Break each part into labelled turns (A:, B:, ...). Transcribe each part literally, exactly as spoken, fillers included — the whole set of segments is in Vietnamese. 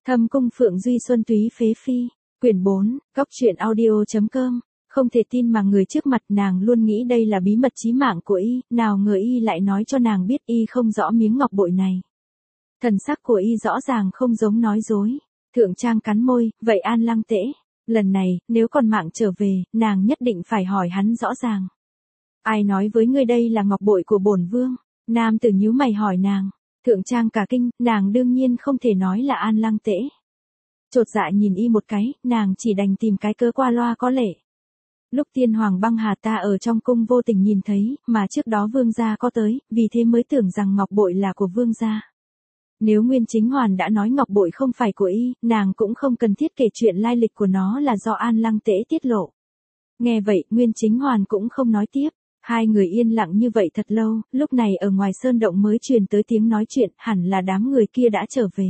A: Thâm cung Phượng Duy Xuân Túy Phế Phi, quyển bốn, góc truyện audio.com, không thể tin mà người trước mặt nàng luôn nghĩ đây là bí mật chí mạng của y, nào ngờ y lại nói cho nàng biết y không rõ miếng ngọc bội này. Thần sắc của y rõ ràng không giống nói dối. Thượng Trang cắn môi, vậy An Lăng Tễ, lần này, nếu còn mạng trở về, nàng nhất định phải hỏi hắn rõ ràng. Ai nói với ngươi đây là ngọc bội của bổn vương? Nam tử nhíu mày hỏi nàng. Thượng Trang cả kinh, nàng đương nhiên không thể nói là An Lăng Tễ. Chột dạ nhìn y một cái, nàng chỉ đành tìm cái cớ qua loa có lệ. Lúc tiên hoàng băng hà ta ở trong cung vô tình nhìn thấy, mà trước đó vương gia có tới, vì thế mới tưởng rằng ngọc bội là của vương gia. Nếu Nguyên Chính Hoàn đã nói ngọc bội không phải của y, nàng cũng không cần thiết kể chuyện lai lịch của nó là do An Lăng Tễ tiết lộ. Nghe vậy, Nguyên Chính Hoàn cũng không nói tiếp. Hai người yên lặng như vậy thật lâu, lúc này ở ngoài sơn động mới truyền tới tiếng nói chuyện, hẳn là đám người kia đã trở về.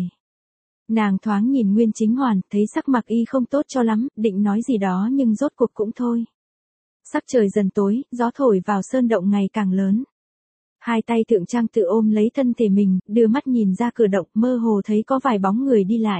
A: Nàng thoáng nhìn Nguyên Chính Hoàn, thấy sắc mặt y không tốt cho lắm, định nói gì đó nhưng rốt cuộc cũng thôi. Sắc trời dần tối, gió thổi vào sơn động ngày càng lớn. Hai tay Thượng Trang tự ôm lấy thân thể mình, đưa mắt nhìn ra cửa động, mơ hồ thấy có vài bóng người đi lại.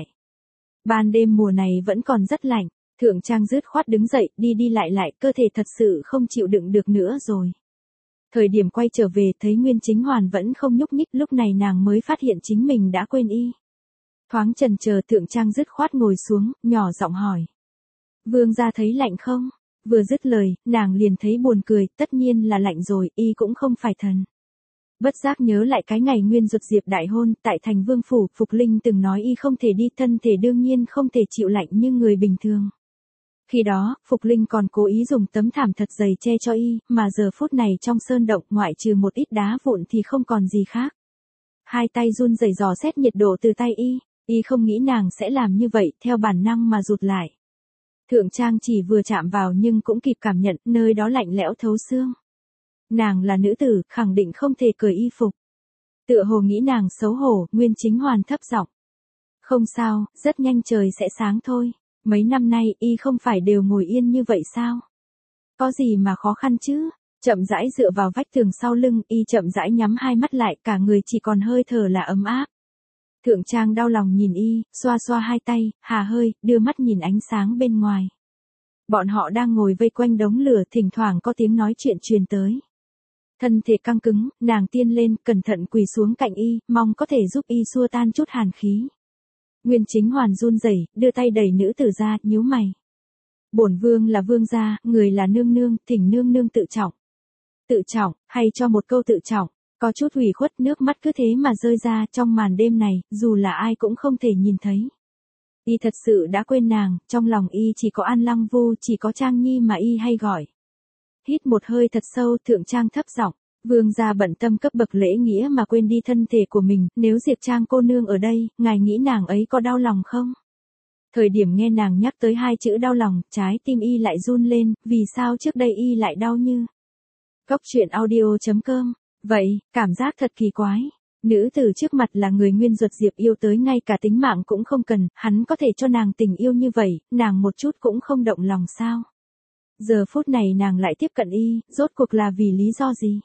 A: Ban đêm mùa này vẫn còn rất lạnh, Thượng Trang dứt khoát đứng dậy, đi đi lại lại, cơ thể thật sự không chịu đựng được nữa rồi. Thời điểm quay trở về thấy Nguyên Chính Hoàn vẫn không nhúc nhích, lúc này nàng mới phát hiện chính mình đã quên y. Thoáng chần chờ Thượng Trang dứt khoát ngồi xuống, nhỏ giọng hỏi. Vương gia thấy lạnh không? Vừa dứt lời, nàng liền thấy buồn cười, tất nhiên là lạnh rồi, y cũng không phải thần. Bất giác nhớ lại cái ngày Nguyên Duật Diệp đại hôn, tại thành Vương Phủ, Phục Linh từng nói y không thể đi, thân thể đương nhiên không thể chịu lạnh như người bình thường. Khi đó, Phục Linh còn cố ý dùng tấm thảm thật dày che cho y, mà giờ phút này trong sơn động ngoại trừ một ít đá vụn thì không còn gì khác. Hai tay run rẩy dò xét nhiệt độ từ tay y, y không nghĩ nàng sẽ làm như vậy, theo bản năng mà rụt lại. Thượng Trang chỉ vừa chạm vào nhưng cũng kịp cảm nhận nơi đó lạnh lẽo thấu xương. Nàng là nữ tử, khẳng định không thể cởi y phục. Tựa hồ nghĩ nàng xấu hổ, Nguyên Chính Hoàn thấp giọng. Không sao, rất nhanh trời sẽ sáng thôi. Mấy năm nay y không phải đều ngồi yên như vậy sao? Có gì mà khó khăn chứ? Chậm rãi dựa vào vách tường sau lưng, y chậm rãi nhắm hai mắt lại, cả người chỉ còn hơi thở là ấm áp. Thượng Trang đau lòng nhìn y, xoa xoa hai tay, hà hơi, đưa mắt nhìn ánh sáng bên ngoài. Bọn họ đang ngồi vây quanh đống lửa, thỉnh thoảng có tiếng nói chuyện truyền tới. Thân thể căng cứng, nàng tiên lên, cẩn thận quỳ xuống cạnh y, mong có thể giúp y xua tan chút hàn khí. Nguyên Chính Hoàn run rẩy, đưa tay đẩy nữ tử ra, nhíu mày. Bổn vương là vương gia, người là nương nương, thỉnh nương nương tự trọng. Tự trọng, hay cho một câu tự trọng, có chút ủy khuất, nước mắt cứ thế mà rơi ra trong màn đêm này, dù là ai cũng không thể nhìn thấy. Y thật sự đã quên nàng, trong lòng y chỉ có An Lăng Vu, chỉ có Trang Nhi mà y hay gọi. Hít một hơi thật sâu, Thượng Trang thấp giọng. Vương gia bận tâm cấp bậc lễ nghĩa mà quên đi thân thể của mình, nếu Diệp Trang cô nương ở đây, ngài nghĩ nàng ấy có đau lòng không? Thời điểm nghe nàng nhắc tới hai chữ đau lòng, trái tim y lại run lên, vì sao trước đây y lại đau như? Góc truyện audio.com, vậy, cảm giác thật kỳ quái. Nữ tử trước mặt là người Nguyên Duật Diệp yêu tới ngay cả tính mạng cũng không cần, hắn có thể cho nàng tình yêu như vậy, nàng một chút cũng không động lòng sao? Giờ phút này nàng lại tiếp cận y, rốt cuộc là vì lý do gì?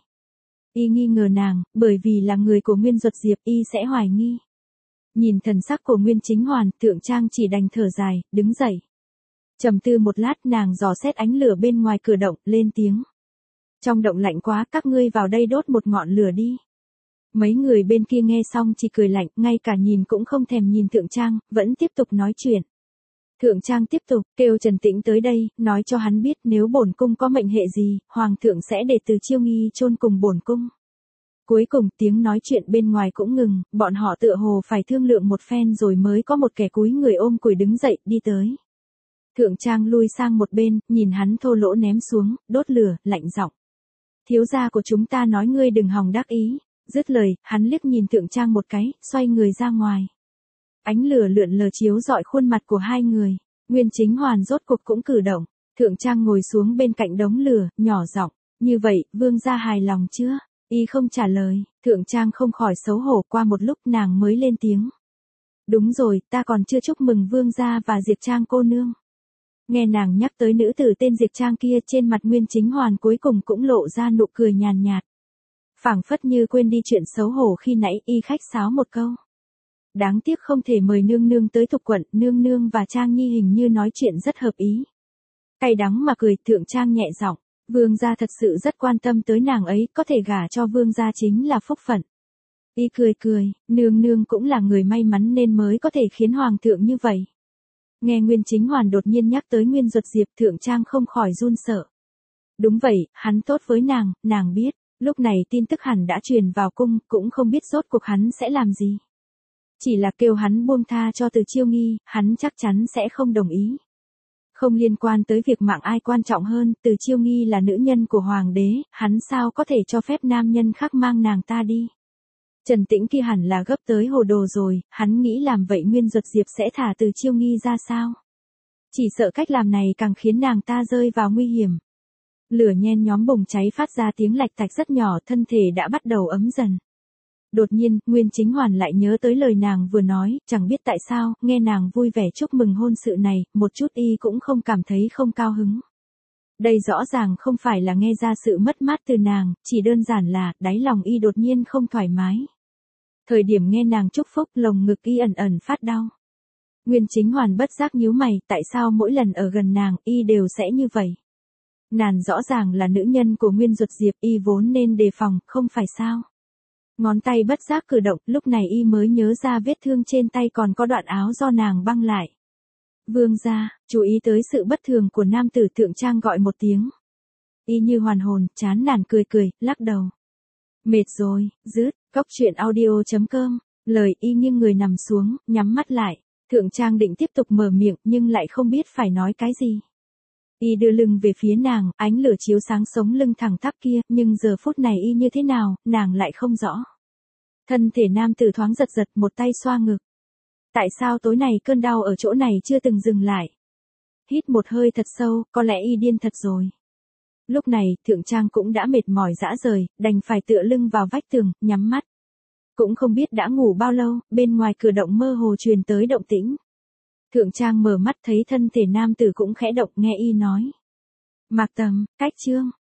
A: Y nghi ngờ nàng, bởi vì là người của Nguyên Duật Diệp, y sẽ hoài nghi. Nhìn thần sắc của Nguyên Chính Hoàn, Thượng Trang chỉ đành thở dài, đứng dậy. Trầm tư một lát, nàng dò xét ánh lửa bên ngoài cửa động, lên tiếng. Trong động lạnh quá, các ngươi vào đây đốt một ngọn lửa đi. Mấy người bên kia nghe xong chỉ cười lạnh, ngay cả nhìn cũng không thèm nhìn Thượng Trang, vẫn tiếp tục nói chuyện. Thượng Trang tiếp tục, kêu Trần Tĩnh tới đây, nói cho hắn biết nếu bổn cung có mệnh hệ gì, Hoàng thượng sẽ để Từ Chiêu Nghi chôn cùng bổn cung. Cuối cùng tiếng nói chuyện bên ngoài cũng ngừng, bọn họ tựa hồ phải thương lượng một phen rồi mới có một kẻ cúi người ôm cùi đứng dậy, đi tới. Thượng Trang lui sang một bên, nhìn hắn thô lỗ ném xuống, đốt lửa, lạnh giọng. Thiếu gia của chúng ta nói ngươi đừng hòng đắc ý. Dứt lời, hắn liếc nhìn Thượng Trang một cái, xoay người ra ngoài. Ánh lửa lượn lờ chiếu rọi khuôn mặt của hai người. Nguyên Chính Hoàn rốt cuộc cũng cử động. Thượng Trang ngồi xuống bên cạnh đống lửa, nhỏ giọng. Như vậy, vương gia hài lòng chưa? Y không trả lời. Thượng Trang không khỏi xấu hổ, qua một lúc nàng mới lên tiếng. Đúng rồi, ta còn chưa chúc mừng vương gia và Diệp Trang cô nương. Nghe nàng nhắc tới nữ tử tên Diệp Trang kia, trên mặt Nguyên Chính Hoàn cuối cùng cũng lộ ra nụ cười nhàn nhạt. Phảng phất như quên đi chuyện xấu hổ khi nãy, y khách sáo một câu. Đáng tiếc không thể mời nương nương tới Thục quận, nương nương và Trang Nhi hình như nói chuyện rất hợp ý. Cay đắng mà cười, Thượng Trang nhẹ giọng, vương gia thật sự rất quan tâm tới nàng ấy, có thể gả cho vương gia chính là phúc phận. Y cười cười, nương nương cũng là người may mắn nên mới có thể khiến hoàng thượng như vậy. Nghe Nguyên Chính Hoàn đột nhiên nhắc tới Nguyên Duật Diệp, Thượng Trang không khỏi run sợ. Đúng vậy, hắn tốt với nàng, nàng biết, lúc này tin tức hẳn đã truyền vào cung, cũng không biết rốt cuộc hắn sẽ làm gì. Chỉ là kêu hắn buông tha cho Từ Chiêu Nghi, hắn chắc chắn sẽ không đồng ý. Không liên quan tới việc mạng ai quan trọng hơn, Từ Chiêu Nghi là nữ nhân của hoàng đế, hắn sao có thể cho phép nam nhân khác mang nàng ta đi. Trần Tĩnh kia hẳn là gấp tới hồ đồ rồi, hắn nghĩ làm vậy Nguyên Duật Diệp sẽ thả Từ Chiêu Nghi ra sao? Chỉ sợ cách làm này càng khiến nàng ta rơi vào nguy hiểm. Lửa nhen nhóm bùng cháy phát ra tiếng lạch tạch rất nhỏ, thân thể đã bắt đầu ấm dần. Đột nhiên, Nguyên Chính Hoàn lại nhớ tới lời nàng vừa nói, chẳng biết tại sao, nghe nàng vui vẻ chúc mừng hôn sự này, một chút y cũng không cảm thấy không cao hứng. Đây rõ ràng không phải là nghe ra sự mất mát từ nàng, chỉ đơn giản là, đáy lòng y đột nhiên không thoải mái. Thời điểm nghe nàng chúc phúc, lồng ngực y ẩn ẩn phát đau. Nguyên Chính Hoàn bất giác nhíu mày, tại sao mỗi lần ở gần nàng, y đều sẽ như vậy? Nàng rõ ràng là nữ nhân của Nguyên Duật Diệp, y vốn nên đề phòng, không phải sao? Ngón tay bất giác cử động, lúc này y mới nhớ ra vết thương trên tay còn có đoạn áo do nàng băng lại. Vương gia, chú ý tới sự bất thường của nam tử, Thượng Trang gọi một tiếng. Y như hoàn hồn, chán nản cười cười, lắc đầu. Mệt rồi, dứt, cốc truyện audio chấm com, lời y nghiêng người nằm xuống, nhắm mắt lại. Thượng Trang định tiếp tục mở miệng nhưng lại không biết phải nói cái gì. Y đưa lưng về phía nàng, ánh lửa chiếu sáng sống lưng thẳng tắp kia, nhưng giờ phút này y như thế nào, nàng lại không rõ. Thân thể nam tử thoáng giật giật, một tay xoa ngực. Tại sao tối này cơn đau ở chỗ này chưa từng dừng lại? Hít một hơi thật sâu, có lẽ y điên thật rồi. Lúc này, Thượng Trang cũng đã mệt mỏi rã rời, đành phải tựa lưng vào vách tường, nhắm mắt. Cũng không biết đã ngủ bao lâu, bên ngoài cửa động mơ hồ truyền tới động tĩnh. Thượng Trang mở mắt thấy thân thể nam tử cũng khẽ động, nghe y nói. Mạc Tầm, cách chương.